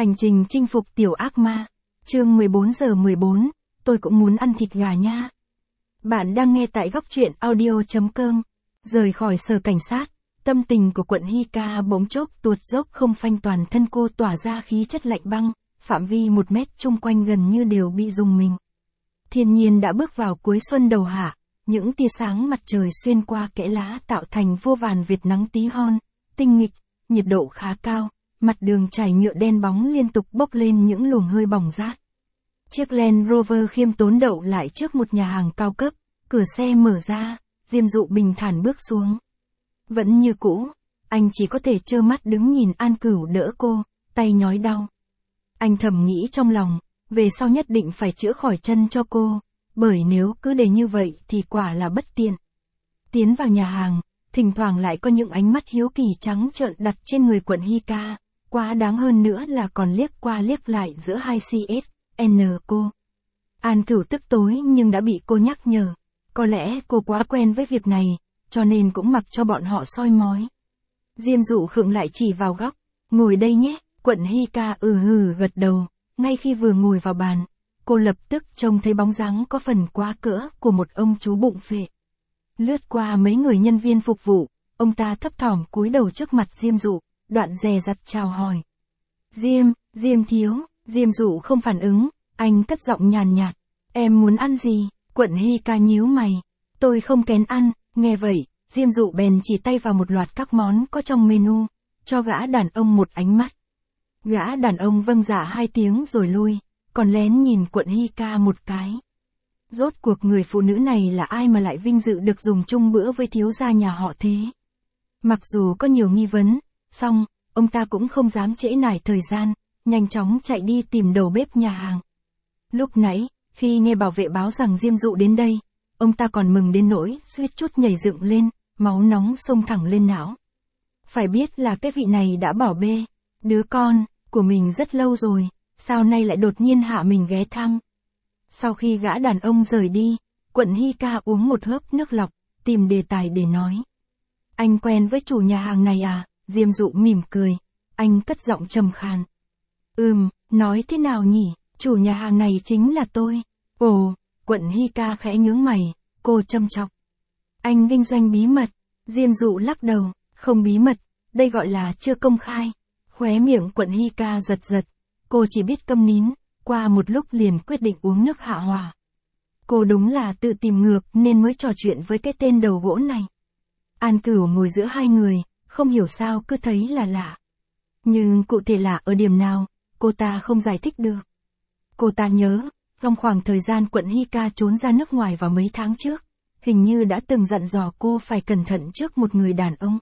Hành trình chinh phục tiểu ác ma. Chương 14:14, tôi cũng muốn ăn thịt gà nha. Bạn đang nghe tại góc truyện audio.com. Rời khỏi sở cảnh sát, tâm tình của quận Hika bỗng chốc tuột dốc không phanh, toàn thân cô tỏa ra khí chất lạnh băng, phạm vi 1 mét chung quanh gần như đều bị rùng mình. Thiên nhiên đã bước vào cuối xuân đầu hạ, những tia sáng mặt trời xuyên qua kẽ lá tạo thành vô vàn vệt nắng tí hon, tinh nghịch, nhiệt độ khá cao. Mặt đường trải nhựa đen bóng liên tục bốc lên những luồng hơi bỏng rát. Chiếc Land Rover khiêm tốn đậu lại trước một nhà hàng cao cấp, cửa xe mở ra, Diêm Dụ bình thản bước xuống. Vẫn như cũ, anh chỉ có thể trơ mắt đứng nhìn An Cửu đỡ cô, tay nhói đau. Anh thầm nghĩ trong lòng, về sau nhất định phải chữa khỏi chân cho cô, bởi nếu cứ để như vậy thì quả là bất tiện. Tiến vào nhà hàng, thỉnh thoảng lại có những ánh mắt hiếu kỳ trắng trợn đặt trên người quận Hika. Quá đáng hơn nữa là còn liếc qua liếc lại giữa hai CSN cô. An Cửu tức tối nhưng đã bị cô nhắc nhở. Có lẽ cô quá quen với việc này, cho nên cũng mặc cho bọn họ soi mói. Diêm Dụ khựng lại chỉ vào góc. Ngồi đây nhé, quận Hika gật đầu. Ngay khi vừa ngồi vào bàn, cô lập tức trông thấy bóng dáng có phần quá cỡ của một ông chú bụng phệ. Lướt qua mấy người nhân viên phục vụ, ông ta thấp thỏm cúi đầu trước mặt Diêm Dụ. Đoạn dè dặt chào hỏi. Diêm thiếu, Diêm Dụ không phản ứng, anh cất giọng nhàn nhạt. Em muốn ăn gì? Quận Hika nhíu mày. Tôi không kén ăn, nghe vậy, Diêm Dụ bèn chỉ tay vào một loạt các món có trong menu, cho gã đàn ông một ánh mắt. Gã đàn ông vâng dạ 2 tiếng rồi lui, còn lén nhìn quận Hika một cái. Rốt cuộc người phụ nữ này là ai mà lại vinh dự được dùng chung bữa với thiếu gia nhà họ thế? Mặc dù có nhiều nghi vấn, xong, ông ta cũng không dám trễ nải thời gian, nhanh chóng chạy đi tìm đầu bếp nhà hàng. Lúc nãy, khi nghe bảo vệ báo rằng Diêm Dụ đến đây, ông ta còn mừng đến nỗi suýt chút nhảy dựng lên, máu nóng xông thẳng lên não. Phải biết là cái vị này đã bỏ bê đứa con của mình rất lâu rồi, sao nay lại đột nhiên hạ mình ghé thăm. Sau khi gã đàn ông rời đi, quận Hika uống một hớp nước lọc, tìm đề tài để nói. Anh quen với chủ nhà hàng này à? Diêm Dụ mỉm cười, anh cất giọng trầm khàn. Nói thế nào nhỉ, chủ nhà hàng này chính là tôi. Ồ, quận Hika khẽ nhướng mày, cô châm chọc. Anh kinh doanh bí mật, Diêm Dụ lắc đầu, không bí mật, đây gọi là chưa công khai. Khóe miệng quận Hika giật giật, cô chỉ biết câm nín, qua một lúc liền quyết định uống nước hạ hòa. Cô đúng là tự tìm ngược nên mới trò chuyện với cái tên đầu gỗ này. An Cửu ngồi giữa hai người, không hiểu sao cứ thấy là lạ. Nhưng cụ thể lạ ở điểm nào, cô ta không giải thích được. Cô ta nhớ, trong khoảng thời gian quận Hika trốn ra nước ngoài vào mấy tháng trước, hình như đã từng dặn dò cô phải cẩn thận trước một người đàn ông.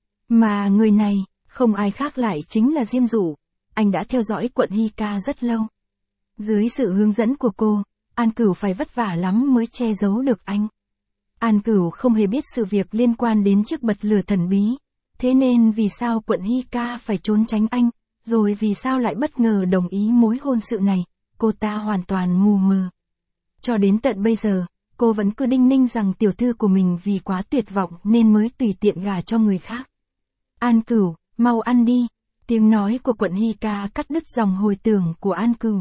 Mà người này, không ai khác lại chính là Diêm Dụ. Anh đã theo dõi quận Hika rất lâu. Dưới sự hướng dẫn của cô, An Cửu phải vất vả lắm mới che giấu được anh. An Cửu không hề biết sự việc liên quan đến chiếc bật lửa thần bí. Thế nên vì sao quận Hika phải trốn tránh anh, rồi vì sao lại bất ngờ đồng ý mối hôn sự này, cô ta hoàn toàn mù mờ. Cho đến tận bây giờ, cô vẫn cứ đinh ninh rằng tiểu thư của mình vì quá tuyệt vọng nên mới tùy tiện gả cho người khác. An Cửu, mau ăn đi. Tiếng nói của quận Hika cắt đứt dòng hồi tưởng của An Cửu.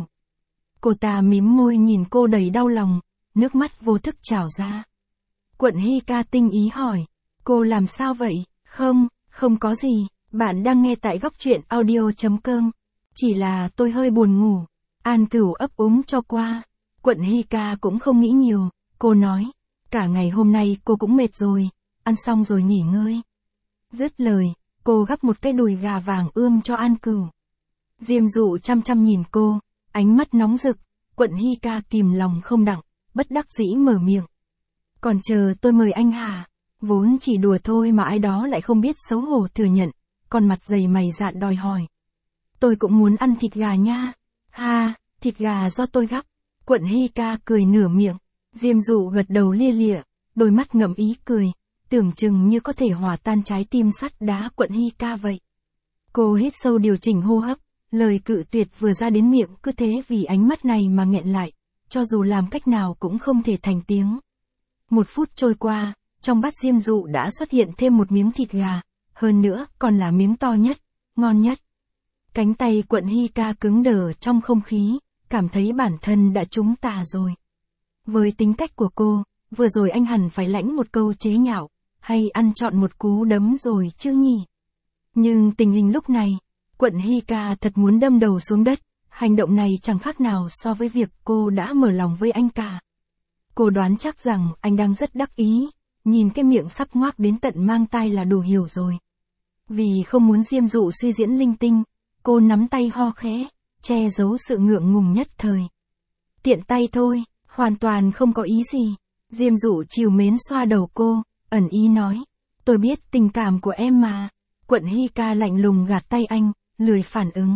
Cô ta mím môi nhìn cô đầy đau lòng, nước mắt vô thức trào ra. Quận Hika tinh ý hỏi, cô làm sao vậy? Không có gì, bạn đang nghe tại góc truyện audio.com. Chỉ là tôi hơi buồn ngủ. An Cửu ấp úng cho qua. Quận Hika cũng không nghĩ nhiều, cô nói, cả ngày hôm nay cô cũng mệt rồi, ăn xong rồi nghỉ ngơi. Dứt lời, cô gắp một cái đùi gà vàng ươm cho An Cửu. Diêm Dụ chăm chăm nhìn cô, ánh mắt nóng rực, quận Hika kìm lòng không đặng, bất đắc dĩ mở miệng. Còn chờ tôi mời anh hả? Vốn chỉ đùa thôi mà ai đó lại không biết xấu hổ thừa nhận, còn mặt dày mày dạn đòi hỏi. Tôi cũng muốn ăn thịt gà nha. Ha, thịt gà do tôi gắp. Quận Hika cười nửa miệng. Diêm Dụ gật đầu lia lịa, đôi mắt ngậm ý cười, tưởng chừng như có thể hòa tan trái tim sắt đá quận Hika vậy. Cô hít sâu điều chỉnh hô hấp, lời cự tuyệt vừa ra đến miệng cứ thế vì ánh mắt này mà nghẹn lại, cho dù làm cách nào cũng không thể thành tiếng. 1 phút trôi qua, trong bát Diêm Dụ đã xuất hiện thêm một miếng thịt gà, hơn nữa còn là miếng to nhất, ngon nhất. Cánh tay Quận Hy Ca cứng đờ trong không khí, cảm thấy bản thân đã trúng tà rồi. Với tính cách của cô, vừa rồi anh hẳn phải lãnh một câu chế nhạo, hay ăn trọn một cú đấm rồi chứ nhỉ? Nhưng tình hình lúc này, Quận Hy Ca thật muốn đâm đầu xuống đất, hành động này chẳng khác nào so với việc cô đã mở lòng với anh cả. Cô đoán chắc rằng anh đang rất đắc ý, nhìn cái miệng sắp ngoác đến tận mang tai là đủ hiểu rồi. Vì không muốn Diêm Dụ suy diễn linh tinh, cô nắm tay ho khẽ, che giấu sự ngượng ngùng nhất thời. Tiện tay thôi, hoàn toàn không có ý gì. Diêm Dụ trìu mến xoa đầu cô, ẩn ý nói. Tôi biết tình cảm của em mà. Quận Hy Ca lạnh lùng gạt tay anh, lười phản ứng.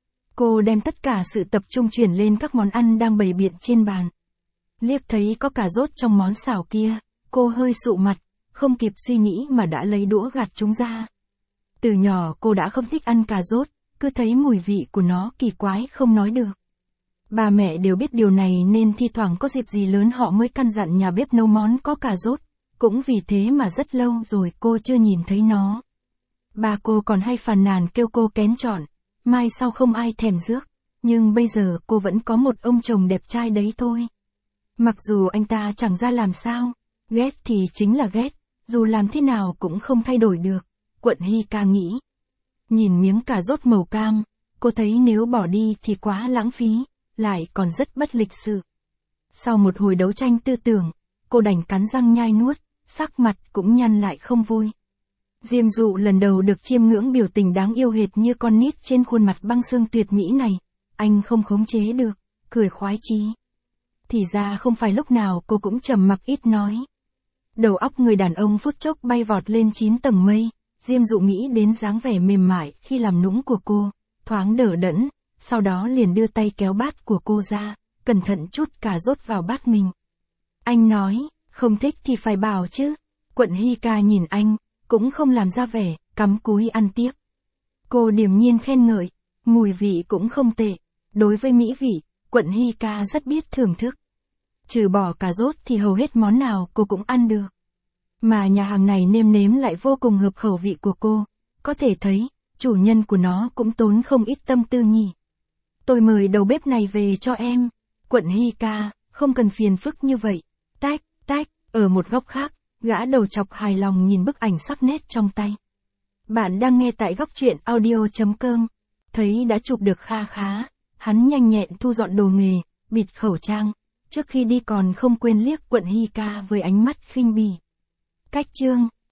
Cô đem tất cả sự tập trung chuyển lên các món ăn đang bày biện trên bàn. Liếc thấy có cà rốt trong món xào kia, cô hơi sụ mặt, không kịp suy nghĩ mà đã lấy đũa gạt chúng ra. Từ nhỏ cô đã không thích ăn cà rốt, cứ thấy mùi vị của nó kỳ quái không nói được. Bà mẹ đều biết điều này nên thi thoảng có dịp gì lớn họ mới căn dặn nhà bếp nấu món có cà rốt, cũng vì thế mà rất lâu rồi cô chưa nhìn thấy nó. Bà cô còn hay phàn nàn kêu cô kén chọn, mai sau không ai thèm rước, nhưng bây giờ cô vẫn có một ông chồng đẹp trai đấy thôi. Mặc dù anh ta chẳng ra làm sao, ghét thì chính là ghét, dù làm thế nào cũng không thay đổi được, Quận Hy Ca nghĩ. Nhìn miếng cà rốt màu cam, cô thấy nếu bỏ đi thì quá lãng phí, lại còn rất bất lịch sự. Sau một hồi đấu tranh tư tưởng, cô đành cắn răng nhai nuốt, sắc mặt cũng nhăn lại không vui. Diêm Dụ lần đầu được chiêm ngưỡng biểu tình đáng yêu hệt như con nít trên khuôn mặt băng xương tuyệt mỹ này, anh không khống chế được, cười khoái chí. Thì ra không phải lúc nào cô cũng trầm mặc ít nói. Đầu óc người đàn ông phút chốc bay vọt lên 9 tầng mây, Diêm Dụ nghĩ đến dáng vẻ mềm mại khi làm nũng của cô, thoáng đờ đẫn, sau đó liền đưa tay kéo bát của cô ra, cẩn thận chút cà rốt vào bát mình. Anh nói, không thích thì phải bảo chứ. Quận Hy Ca nhìn anh, cũng không làm ra vẻ, cắm cúi ăn tiếp. Cô điềm nhiên khen ngợi, mùi vị cũng không tệ. Đối với mỹ vị, Quận Hy Ca rất biết thưởng thức. Trừ bỏ cà rốt thì hầu hết món nào cô cũng ăn được. Mà nhà hàng này nêm nếm lại vô cùng hợp khẩu vị của cô. Có thể thấy, chủ nhân của nó cũng tốn không ít tâm tư nhỉ. Tôi mời đầu bếp này về cho em. Quận Hy Ca, không cần phiền phức như vậy. Tách, tách, ở một góc khác, gã đầu chọc hài lòng nhìn bức ảnh sắc nét trong tay. Bạn đang nghe tại góc truyện audio.com. Thấy đã chụp được kha khá, hắn nhanh nhẹn thu dọn đồ nghề, bịt khẩu trang. Trước khi đi còn không quên liếc Quận Hy Ca với ánh mắt khinh bỉ. Cách chương